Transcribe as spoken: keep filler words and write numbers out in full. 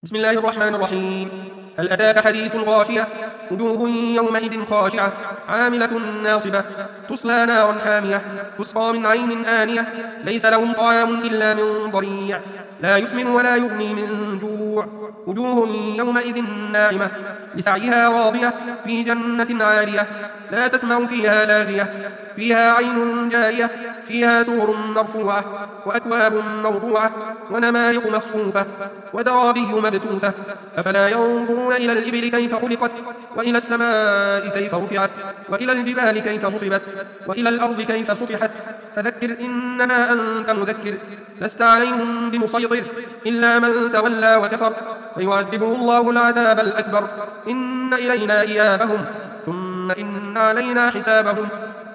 بسم الله الرحمن الرحيم. هل أتاك حديث الغاشية؟ وجوه يومئذ خاشعة عاملة ناصبة تصلى نارا حامية تسقى من عين آنية ليس لهم طعام إلا من ضريع لا يسمن ولا يغني من جوع وجوه يومئذ ناعمة لسعيها راضية في جنة عالية لا تسمع فيها لاغية فيها عين جارية فيها سور مرفوعة وأكواب موضوعة ونمارق مصفوفة وزرابي مبثوثة أفلا ينظرون إلى الإبل كيف خلقت وإلى السماء كيف رفعت وإلى الجبال كيف نصبت وإلى الأرض كيف سطحت فذكر إنما أنت مذكر لست عليهم بمسيطر إلا من تولى وكفر فيعذبه الله العذاب الأكبر إن إلينا إيابهم ثم إن علينا حسابهم